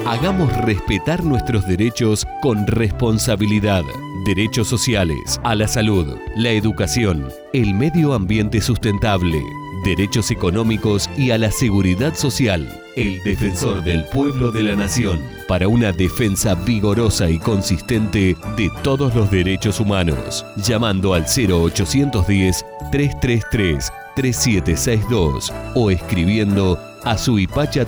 Hagamos respetar nuestros derechos con responsabilidad. Derechos sociales, a la salud, la educación, el medio ambiente sustentable, derechos económicos y a la seguridad social. El defensor del pueblo de la nación, para una defensa vigorosa y consistente de todos los derechos humanos, llamando al 0810-333-3762 o escribiendo a Suipacha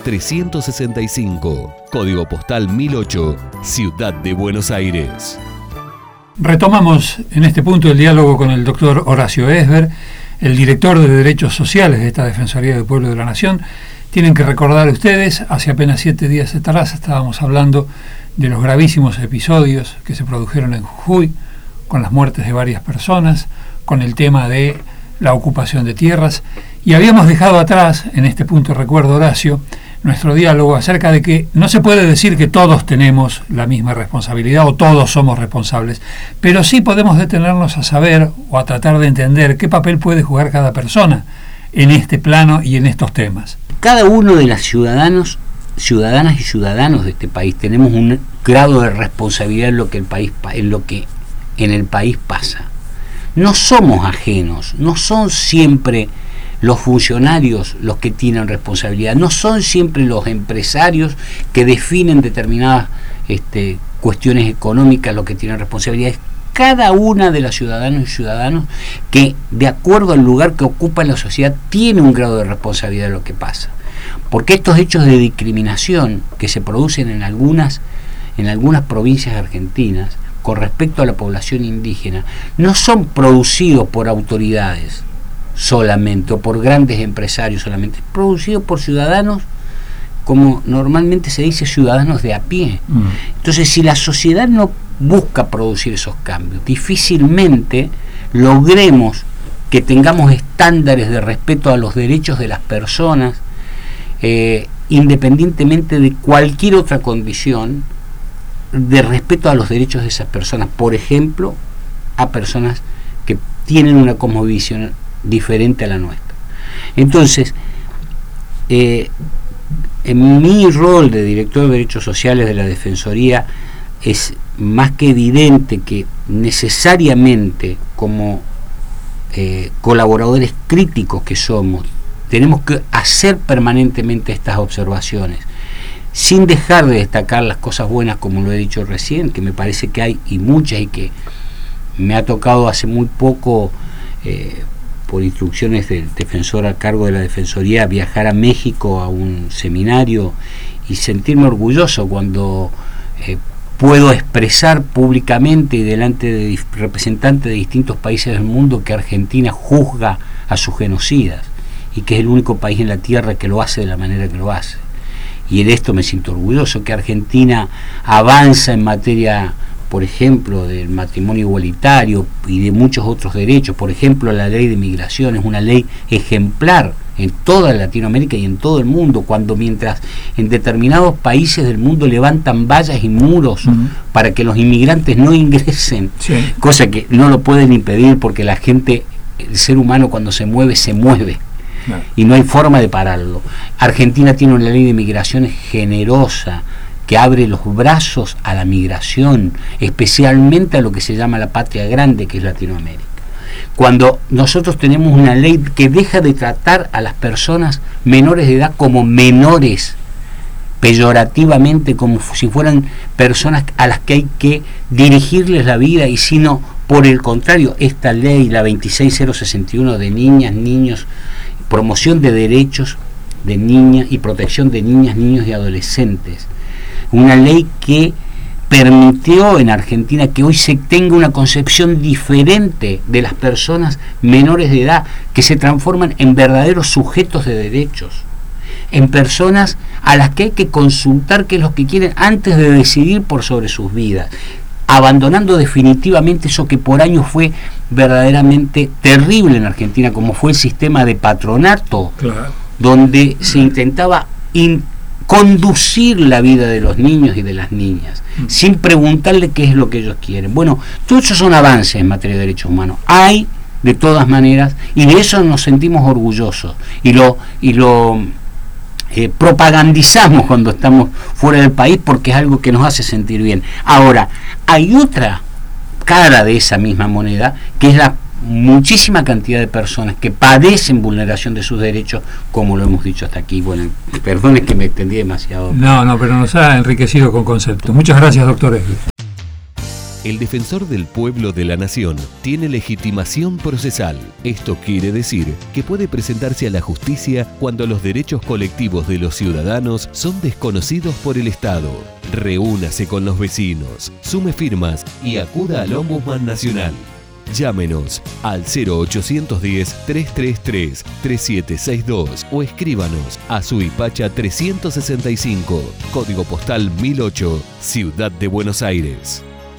365, código postal 1008, Ciudad de Buenos Aires. Retomamos en este punto el diálogo con el doctor Horacio Esber, el director de Derechos Sociales de esta Defensoría del Pueblo de la Nación. Tienen que recordar ustedes, hace apenas 7 días atrás estábamos hablando de los gravísimos episodios que se produjeron en Jujuy, con las muertes de varias personas, con el tema de la ocupación de tierras, y habíamos dejado atrás, en este punto recuerdo, Horacio, nuestro diálogo acerca de que no se puede decir que todos tenemos la misma responsabilidad o todos somos responsables, pero sí podemos detenernos a saber o a tratar de entender qué papel puede jugar cada persona en este plano y en estos temas. Cada uno de los ciudadanas y ciudadanos de este país tenemos un grado de responsabilidad en lo que en el país pasa. No somos ajenos, no son siempre los funcionarios los que tienen responsabilidad, no son siempre los empresarios que definen determinadas cuestiones económicas los que tienen responsabilidad. Es cada una de las ciudadanas y ciudadanos que, de acuerdo al lugar que ocupa en la sociedad, tiene un grado de responsabilidad de lo que pasa. Porque estos hechos de discriminación que se producen en algunas provincias argentinas con respecto a la población indígena no son producidos por autoridades solamente o por grandes empresarios solamente, es producido por ciudadanos, como normalmente se dice, ciudadanos de a pie. Entonces, si la sociedad no busca producir esos cambios, difícilmente logremos que tengamos estándares de respeto a los derechos de las personas, independientemente de cualquier otra condición, de respeto a los derechos de esas personas, por ejemplo, a personas que tienen una cosmovisión diferente a la nuestra. Entonces, en mi rol de director de Derechos Sociales de la Defensoría es más que evidente que necesariamente como colaboradores críticos que somos, tenemos que hacer permanentemente estas observaciones, sin dejar de destacar las cosas buenas, como lo he dicho recién, que me parece que hay y muchas, y que me ha tocado hace muy poco, por instrucciones del defensor a cargo de la Defensoría, viajar a México a un seminario y sentirme orgulloso cuando puedo expresar públicamente y delante de representantes de distintos países del mundo que Argentina juzga a sus genocidas y que es el único país en la tierra que lo hace de la manera que lo hace. Y de esto me siento orgulloso, que Argentina avanza en materia, por ejemplo, del matrimonio igualitario y de muchos otros derechos. Por ejemplo, la ley de migración es una ley ejemplar en toda Latinoamérica y en todo el mundo, cuando mientras en determinados países del mundo levantan vallas y muros para que los inmigrantes no ingresen, cosa que no lo pueden impedir porque la gente, el ser humano cuando se mueve, y no hay forma de pararlo. Argentina tiene una ley de migración generosa que abre los brazos a la migración, especialmente a lo que se llama la patria grande, que es Latinoamérica. Cuando nosotros tenemos una ley que deja de tratar a las personas menores de edad como menores, peyorativamente, como si fueran personas a las que hay que dirigirles la vida, y sino por el contrario, esta ley, la 26061 de niñas, niños, promoción de derechos de niñas y protección de niñas, niños y adolescentes, una ley que permitió en Argentina que hoy se tenga una concepción diferente de las personas menores de edad, que se transforman en verdaderos sujetos de derechos, en personas a las que hay que consultar qué es lo que quieren antes de decidir por sobre sus vidas, abandonando definitivamente eso que por años fue verdaderamente terrible en Argentina, como fue el sistema de patronato, donde se intentaba conducir la vida de los niños y de las niñas, sin preguntarle qué es lo que ellos quieren. Bueno, todos esos son avances en materia de derechos humanos. Hay, de todas maneras, y de eso nos sentimos orgullosos, y lo propagandizamos cuando estamos fuera del país porque es algo que nos hace sentir bien. Ahora, hay otra cara de esa misma moneda, que es la muchísima cantidad de personas que padecen vulneración de sus derechos, como lo hemos dicho hasta aquí. Bueno, perdón, es que me extendí demasiado. No, pero nos ha enriquecido con conceptos. Muchas gracias, doctor Esber. El defensor del pueblo de la nación tiene legitimación procesal. Esto quiere decir que puede presentarse a la justicia cuando los derechos colectivos de los ciudadanos son desconocidos por el Estado. Reúnase con los vecinos, sume firmas y acuda al Ombudsman Nacional. Llámenos al 0810-333-3762 o escríbanos a Suipacha 365, código postal 1008, Ciudad de Buenos Aires.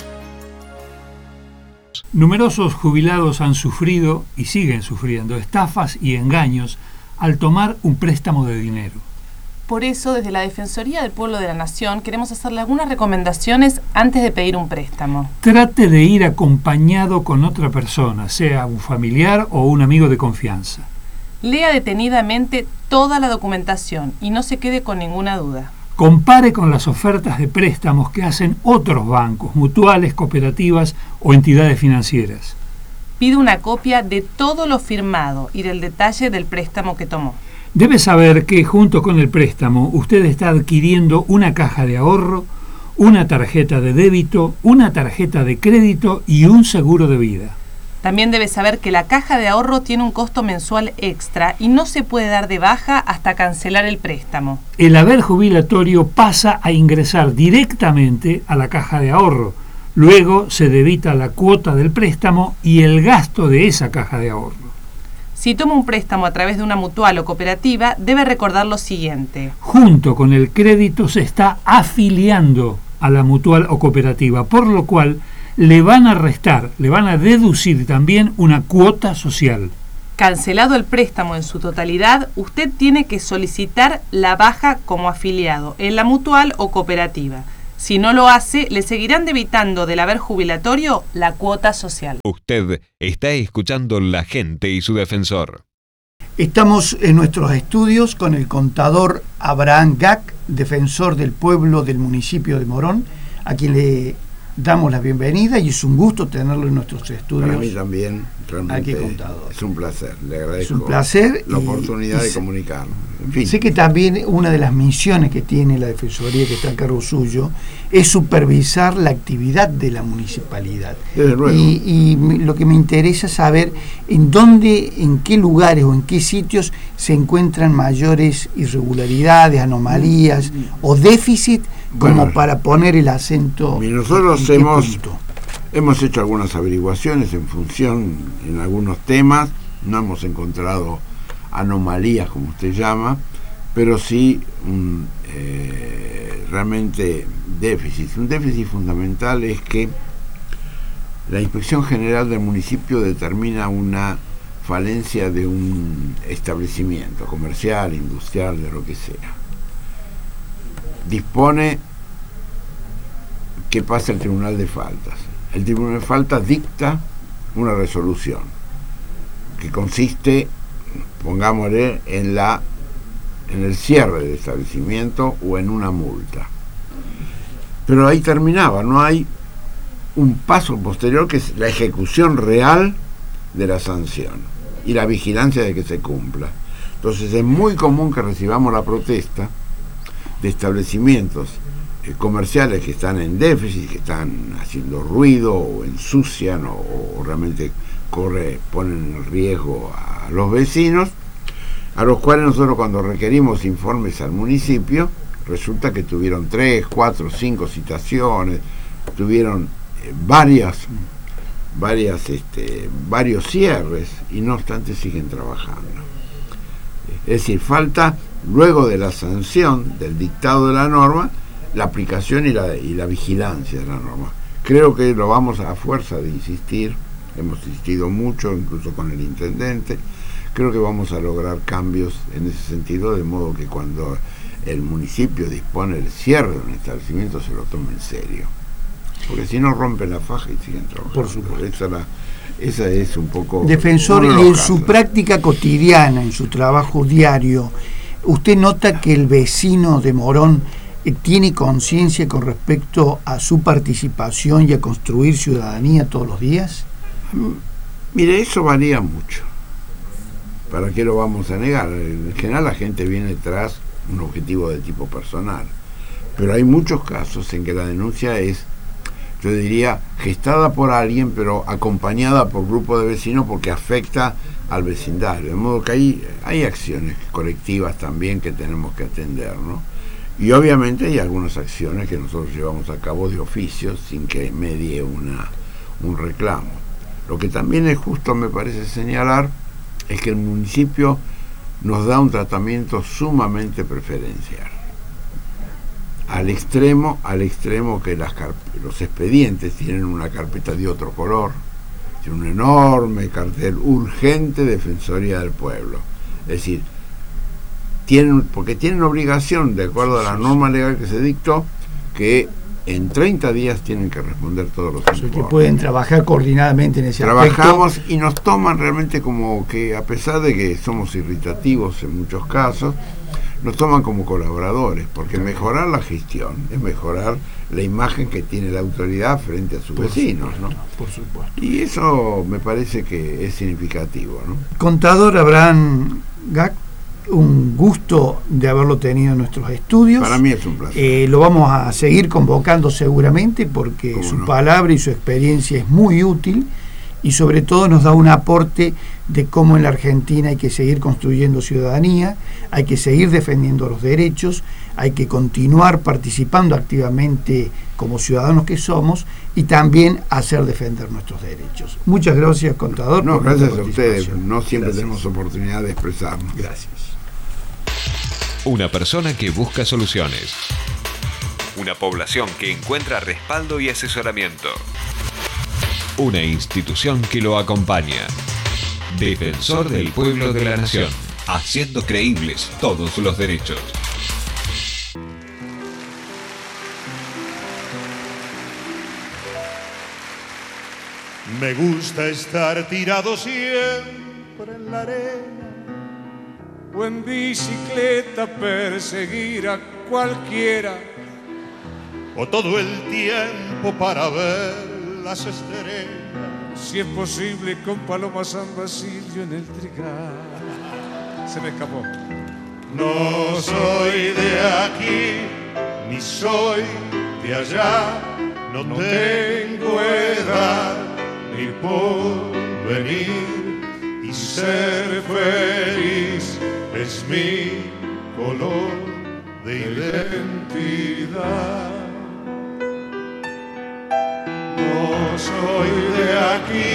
Numerosos jubilados han sufrido y siguen sufriendo estafas y engaños al tomar un préstamo de dinero. Por eso, desde la Defensoría del Pueblo de la Nación, queremos hacerle algunas recomendaciones antes de pedir un préstamo. Trate de ir acompañado con otra persona, sea un familiar o un amigo de confianza. Lea detenidamente toda la documentación y no se quede con ninguna duda. Compare con las ofertas de préstamos que hacen otros bancos, mutuales, cooperativas o entidades financieras. Pide una copia de todo lo firmado y del detalle del préstamo que tomó. Debe saber que junto con el préstamo usted está adquiriendo una caja de ahorro, una tarjeta de débito, una tarjeta de crédito y un seguro de vida. También debe saber que la caja de ahorro tiene un costo mensual extra y no se puede dar de baja hasta cancelar el préstamo. El haber jubilatorio pasa a ingresar directamente a la caja de ahorro. Luego se debita la cuota del préstamo y el gasto de esa caja de ahorro. Si toma un préstamo a través de una mutual o cooperativa, debe recordar lo siguiente. Junto con el crédito se está afiliando a la mutual o cooperativa, por lo cual le van a restar, le van a deducir también una cuota social. Cancelado el préstamo en su totalidad, usted tiene que solicitar la baja como afiliado en la mutual o cooperativa. Si no lo hace, le seguirán debitando del haber jubilatorio la cuota social. Usted está escuchando La Gente y su Defensor. Estamos en nuestros estudios con el contador Abraham Gac, defensor del pueblo del municipio de Morón, a quien le damos la bienvenida y es un gusto tenerlo en nuestros estudios. Para mí también, realmente es un placer. Le agradezco es un placer la oportunidad de comunicarnos. En fin. Sé que también una de las misiones que tiene la Defensoría, que está a cargo suyo, es supervisar la actividad de la municipalidad. Desde luego. Y lo que me interesa es saber en dónde, en qué lugares o en qué sitios se encuentran mayores irregularidades, anomalías o déficit, como para poner el acento. Y nosotros hemos hecho algunas averiguaciones en función en algunos temas, no hemos encontrado anomalías como usted llama, pero sí realmente déficit. Un déficit fundamental es que la Inspección General del municipio determina una falencia de un establecimiento comercial, industrial, de lo que sea. Dispone que pase al Tribunal de Faltas. El Tribunal de Faltas dicta una resolución que consiste, pongámosle, en el cierre del establecimiento o en una multa. Pero ahí terminaba, no hay un paso posterior que es la ejecución real de la sanción y la vigilancia de que se cumpla. Entonces es muy común que recibamos la protesta de establecimientos comerciales que están en déficit, que están haciendo ruido o ensucian o realmente ponen en riesgo a los vecinos, a los cuales nosotros cuando requerimos informes al municipio, resulta que tuvieron 3, 4, 5 citaciones, tuvieron varios cierres y no obstante siguen trabajando. Es decir, falta, luego de la sanción del dictado de la norma, la aplicación y la vigilancia de la norma. Creo que lo vamos a fuerza de insistir, hemos insistido mucho, incluso con el intendente, creo que vamos a lograr cambios en ese sentido, de modo que cuando el municipio dispone el cierre de un establecimiento se lo tome en serio. Porque si no rompen la faja y siguen trabajando. Por supuesto. Esa es un poco... Defensor, y en su práctica cotidiana, en su trabajo diario, ¿Usted nota que el vecino de Morón tiene conciencia con respecto a su participación y a construir ciudadanía todos los días? Mire, eso varía mucho. ¿Para qué lo vamos a negar? En general la gente viene tras un objetivo de tipo personal. Pero hay muchos casos en que la denuncia es, yo diría, gestada por alguien, pero acompañada por grupo de vecinos porque afecta al vecindario. De modo que hay acciones colectivas también que tenemos que atender, ¿no? Y obviamente hay algunas acciones que nosotros llevamos a cabo de oficio sin que medie un reclamo. Lo que también es justo, me parece señalar, es que el municipio nos da un tratamiento sumamente preferencial. Al extremo que los expedientes tienen una carpeta de otro color, tiene un enorme cartel urgente Defensoría del Pueblo. Es decir, porque tienen obligación, de acuerdo a la norma legal que se dictó, que en 30 días tienen que responder todos los informes. Que pueden trabajar coordinadamente en ese aspecto. Trabajamos y nos toman realmente como que, a pesar de que somos irritativos en muchos casos, nos toman como colaboradores, porque mejorar la gestión es mejorar la imagen que tiene la autoridad frente a sus vecinos, ¿no? Por supuesto. Y eso me parece que es significativo, ¿no? Contador Abraham Gac, un gusto de haberlo tenido en nuestros estudios. Para mí es un placer. Lo vamos a seguir convocando seguramente porque su palabra y su experiencia es muy útil y sobre todo nos da un aporte de cómo en la Argentina hay que seguir construyendo ciudadanía, hay que seguir defendiendo los derechos, hay que continuar participando activamente como ciudadanos que somos y también hacer defender nuestros derechos. Muchas gracias, contador. No, gracias a ustedes. No siempre tenemos oportunidad de expresarnos. Gracias. Una persona que busca soluciones. Una población que encuentra respaldo y asesoramiento. Una institución que lo acompaña. Defensor del Pueblo de la Nación, haciendo creíbles todos los derechos. Me gusta estar tirado siempre en la arena o en bicicleta perseguir a cualquiera o todo el tiempo para ver las estrellas, si es posible con Paloma San Basilio en el trigal. Se me escapó. No soy de aquí, ni soy de allá, no tengo edad ni porvenir, y ser feliz es mi color de identidad. No soy de aquí,